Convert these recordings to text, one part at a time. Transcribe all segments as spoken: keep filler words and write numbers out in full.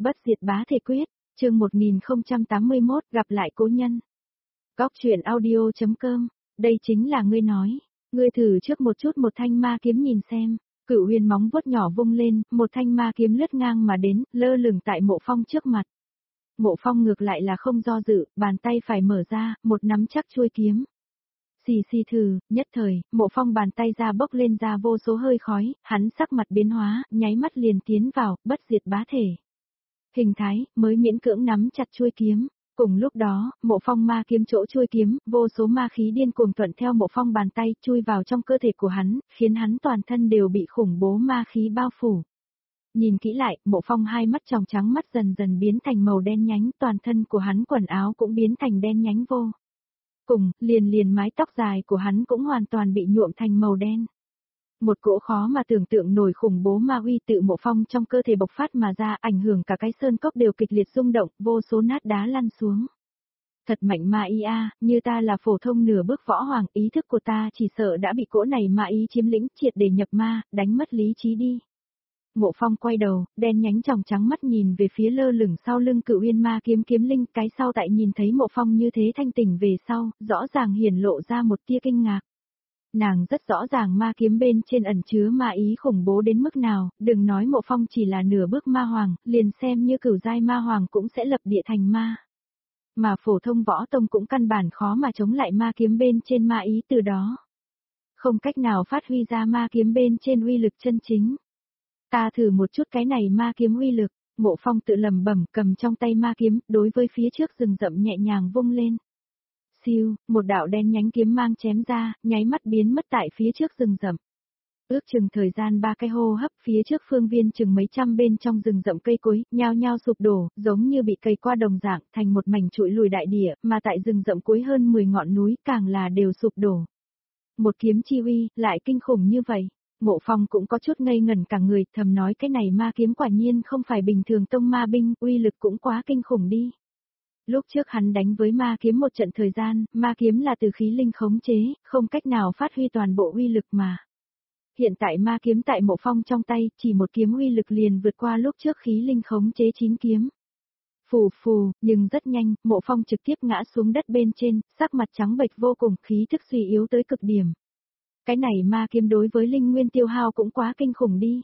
Bất diệt bá thể quyết, chương một nghìn không trăm tám mươi mốt, gặp lại cố nhân. Góc truyện audio.com, đây chính là ngươi nói, ngươi thử trước một chút một thanh ma kiếm nhìn xem. Cửu Huyền móng vuốt nhỏ vung lên, một thanh ma kiếm lướt ngang mà đến, lơ lửng tại Mộ Phong trước mặt. Mộ Phong ngược lại là không do dự, bàn tay phải mở ra, một nắm chắc chuôi kiếm. Xì xì thừ, nhất thời, Mộ Phong bàn tay ra bốc lên ra vô số hơi khói, hắn sắc mặt biến hóa, nháy mắt liền tiến vào, bất diệt bá thể. Hình thái, mới miễn cưỡng nắm chặt chuôi kiếm. Cùng lúc đó, Mộ Phong ma kiếm chỗ chuôi kiếm, vô số ma khí điên cuồng thuận theo Mộ Phong bàn tay chui vào trong cơ thể của hắn, khiến hắn toàn thân đều bị khủng bố ma khí bao phủ. Nhìn kỹ lại, Mộ Phong hai mắt tròng trắng mắt dần dần biến thành màu đen nhánh, toàn thân của hắn quần áo cũng biến thành đen nhánh vô. Cùng, liền liền mái tóc dài của hắn cũng hoàn toàn bị nhuộm thành màu đen. Một cỗ khó mà tưởng tượng nổi khủng bố ma uy tự Mộ Phong trong cơ thể bộc phát mà ra, ảnh hưởng cả cái sơn cốc đều kịch liệt rung động, vô số nát đá lăn xuống. Thật mạnh ma y a, như ta là phổ thông nửa bước võ hoàng, ý thức của ta chỉ sợ đã bị cỗ này ma ý chiếm lĩnh, triệt để nhập ma, đánh mất lý trí đi. Mộ Phong quay đầu, đen nhánh tròng trắng mắt nhìn về phía lơ lửng sau lưng Cửu Uyên ma kiếm kiếm linh, cái sau tại nhìn thấy Mộ Phong như thế thanh tỉnh về sau, rõ ràng hiển lộ ra một tia kinh ngạc. Nàng rất rõ ràng ma kiếm bên trên ẩn chứa ma ý khủng bố đến mức nào, đừng nói Mộ Phong chỉ là nửa bước ma hoàng, liền xem như cửu giai ma hoàng cũng sẽ lập địa thành ma. Mà phổ thông võ tông cũng căn bản khó mà chống lại ma kiếm bên trên ma ý từ đó. Không cách nào phát huy ra ma kiếm bên trên uy lực chân chính. Ta thử một chút cái này ma kiếm uy lực, Mộ Phong tự lầm bẩm cầm trong tay ma kiếm, đối với phía trước rừng rậm nhẹ nhàng vung lên. Siêu, một đạo đen nhánh kiếm mang chém ra, nháy mắt biến mất tại phía trước rừng rậm. Ước chừng thời gian ba cái hô hấp, phía trước phương viên chừng mấy trăm bên trong rừng rậm cây cối, nhao nhao sụp đổ, giống như bị cây qua đồng dạng, thành một mảnh trụi lùi đại địa, mà tại rừng rậm cuối hơn mười ngọn núi, càng là đều sụp đổ. Một kiếm chi uy, lại kinh khủng như vậy. Mộ Phong cũng có chút ngây ngẩn cả người, thầm nói cái này ma kiếm quả nhiên không phải bình thường tông ma binh, uy lực cũng quá kinh khủng đi. Lúc trước hắn đánh với ma kiếm một trận thời gian, ma kiếm là từ khí linh khống chế, không cách nào phát huy toàn bộ uy lực mà. Hiện tại ma kiếm tại Mộ Phong trong tay, chỉ một kiếm uy lực liền vượt qua lúc trước khí linh khống chế chín kiếm. Phù phù, nhưng rất nhanh, Mộ Phong trực tiếp ngã xuống đất bên trên, sắc mặt trắng bệch vô cùng, khí thức suy yếu tới cực điểm. Cái này ma kiếm đối với linh nguyên tiêu hao cũng quá kinh khủng đi.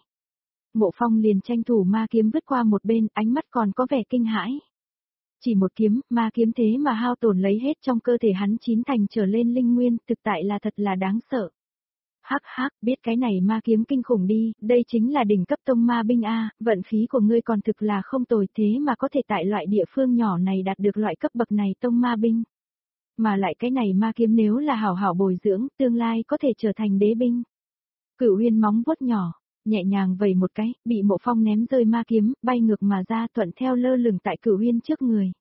Mộ Phong liền tranh thủ ma kiếm vứt qua một bên, ánh mắt còn có vẻ kinh hãi. Chỉ một kiếm, ma kiếm thế mà hao tổn lấy hết trong cơ thể hắn chín thành trở lên linh nguyên, thực tại là thật là đáng sợ. Hắc hắc, biết cái này ma kiếm kinh khủng đi, đây chính là đỉnh cấp tông ma binh a, vận khí của ngươi còn thực là không tồi, thế mà có thể tại loại địa phương nhỏ này đạt được loại cấp bậc này tông ma binh. Mà lại cái này ma kiếm nếu là hảo hảo bồi dưỡng, tương lai có thể trở thành đế binh. Cửu Uyên móng vuốt nhỏ, nhẹ nhàng vẩy một cái, bị Mộ Phong ném rơi ma kiếm, bay ngược mà ra, thuận theo lơ lửng tại Cửu Uyên trước người.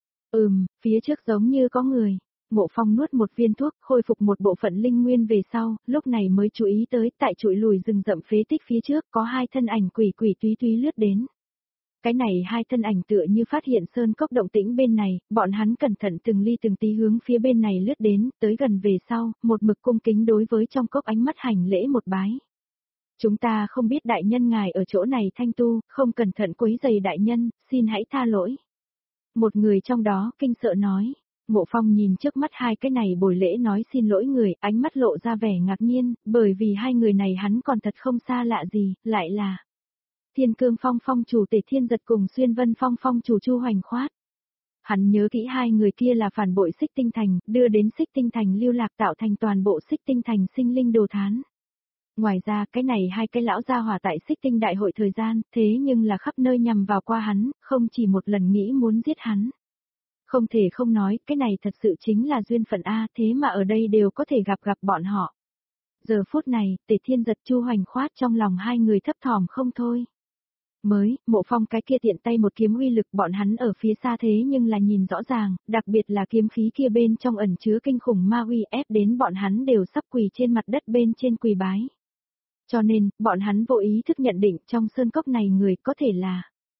Ừm, phía trước giống như có người. Mộ Phong nuốt một viên thuốc, khôi phục một bộ phận linh nguyên về sau, lúc này mới chú ý tới, tại trụi lùi rừng rậm phế tích phía trước, có hai thân ảnh quỷ quỷ túy túy lướt đến. Cái này hai thân ảnh tựa như phát hiện sơn cốc động tĩnh bên này, bọn hắn cẩn thận từng ly từng tí hướng phía bên này lướt đến, tới gần về sau, một mực cung kính đối với trong cốc ánh mắt hành lễ một bái. Chúng ta không biết đại nhân ngài ở chỗ này thanh tu, không cẩn thận quấy rầy đại nhân, xin hãy tha lỗi. Một người trong đó kinh sợ nói. Mộ Phong nhìn trước mắt hai cái này bồi lễ nói xin lỗi người, ánh mắt lộ ra vẻ ngạc nhiên, bởi vì hai người này hắn còn thật không xa lạ gì, lại là Thiên Cương Phong Phong chủ Tề Thiên Giật cùng Xuyên Vân Phong Phong chủ Chu Hoành Khoát. Hắn nhớ kỹ hai người kia là phản bội Xích Tinh Thành, đưa đến Xích Tinh Thành lưu lạc tạo thành toàn bộ Xích Tinh Thành sinh linh đồ thán. Ngoài ra, cái này hai cái lão gia hỏa tại Xích Tinh đại hội thời gian, thế nhưng là khắp nơi nhằm vào qua hắn, không chỉ một lần nghĩ muốn giết hắn. Không thể không nói, cái này thật sự chính là duyên phận A, thế mà ở đây đều có thể gặp gặp bọn họ. Giờ phút này, Tề Thiên Giật Chu Hoành Khoát trong lòng hai người thấp thỏm không thôi. Mới, Mộ Phong cái kia tiện tay một kiếm uy lực bọn hắn ở phía xa thế nhưng là nhìn rõ ràng, đặc biệt là kiếm khí kia bên trong ẩn chứa kinh khủng ma uy ép đến bọn hắn đều sắp quỳ trên mặt đất bên trên quỳ bái. Cho nên, bọn hắn vô ý thức nhận định trong sơn cốc này người có thể là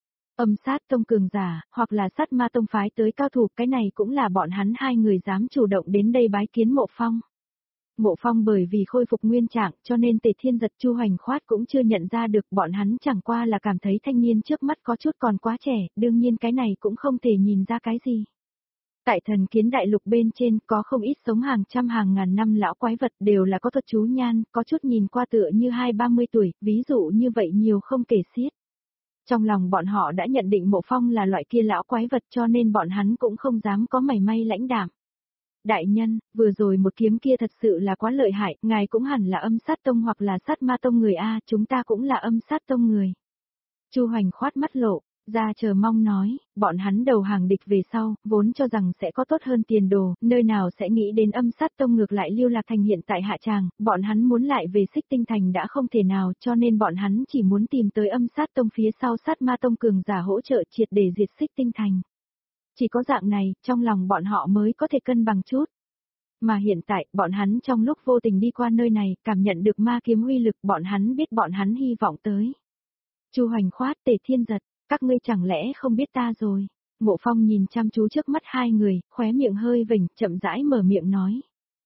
Âm Sát Tông cường giả, hoặc là Sát Ma Tông phái tới cao thủ, cái này cũng là bọn hắn hai người dám chủ động đến đây bái kiến Mộ Phong. Mộ Phong bởi vì khôi phục nguyên trạng cho nên Tề Thiên Giật Chu Hoành Khoát cũng chưa nhận ra được, bọn hắn chẳng qua là cảm thấy thanh niên trước mắt có chút còn quá trẻ, đương nhiên cái này cũng không thể nhìn ra cái gì. Tại thần kiến đại lục bên trên có không ít sống hàng trăm hàng ngàn năm lão quái vật đều là có thuật chú nhan, có chút nhìn qua tựa như hai ba mươi tuổi, ví dụ như vậy nhiều không kể xiết. Trong lòng bọn họ đã nhận định Mộ Phong là loại kia lão quái vật cho nên bọn hắn cũng không dám có mảy may lãnh đạm. Đại nhân, vừa rồi một kiếm kia thật sự là quá lợi hại, ngài cũng hẳn là âm sát tông hoặc là sát ma tông người A, chúng ta cũng là âm sát tông người. Chu Hoành Khoát mắt lộ, ra chờ mong nói, bọn hắn đầu hàng địch về sau, vốn cho rằng sẽ có tốt hơn tiền đồ, nơi nào sẽ nghĩ đến âm sát tông ngược lại lưu lạc thành hiện tại hạ tràng, bọn hắn muốn lại về Xích Tinh Thành đã không thể nào cho nên bọn hắn chỉ muốn tìm tới âm sát tông phía sau sát ma tông cường giả hỗ trợ triệt để diệt Xích Tinh Thành. Chỉ có dạng này, trong lòng bọn họ mới có thể cân bằng chút. Mà hiện tại, bọn hắn trong lúc vô tình đi qua nơi này, cảm nhận được ma kiếm uy lực, bọn hắn biết bọn hắn hy vọng tới. Chu Hoành Khoát, Tề Thiên Giật, các ngươi chẳng lẽ không biết ta rồi? Mộ Phong nhìn chăm chú trước mắt hai người, khóe miệng hơi vểnh, chậm rãi mở miệng nói.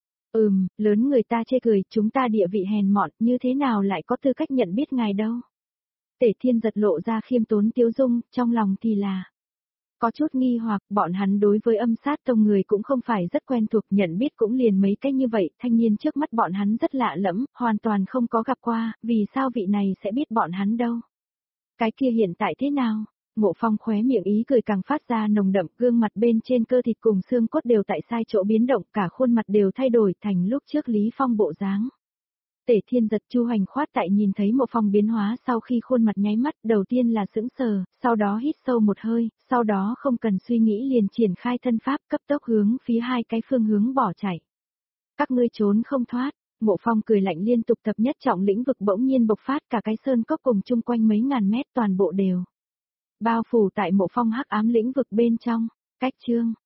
Ừm, lớn người ta chê cười, chúng ta địa vị hèn mọn, như thế nào lại có tư cách nhận biết ngài đâu? Tề Thiên Giật lộ ra khiêm tốn tiếu dung, trong lòng thì là có chút nghi hoặc, bọn hắn đối với âm sát tông người cũng không phải rất quen thuộc, nhận biết cũng liền mấy cái như vậy, thanh niên trước mắt bọn hắn rất lạ lẫm, hoàn toàn không có gặp qua, vì sao vị này sẽ biết bọn hắn đâu. Cái kia hiện tại thế nào? Mộ Phong khóe miệng ý cười càng phát ra nồng đậm, gương mặt bên trên cơ thịt cùng xương cốt đều tại sai chỗ biến động, cả khuôn mặt đều thay đổi thành lúc trước Lý Phong bộ dáng. Tề Thiên Giật Chu Hoành Khoát tại nhìn thấy Mộ Phong biến hóa sau khi khuôn mặt nháy mắt, đầu tiên là sững sờ, sau đó hít sâu một hơi, sau đó không cần suy nghĩ liền triển khai thân pháp cấp tốc hướng phía hai cái phương hướng bỏ chạy. Các ngươi trốn không thoát. Mộ Phong cười lạnh liên tục, thập nhất trọng lĩnh vực bỗng nhiên bộc phát, cả cái sơn cốc cùng chung quanh mấy ngàn mét toàn bộ đều bao phủ tại Mộ Phong hắc ám lĩnh vực bên trong. Cách chương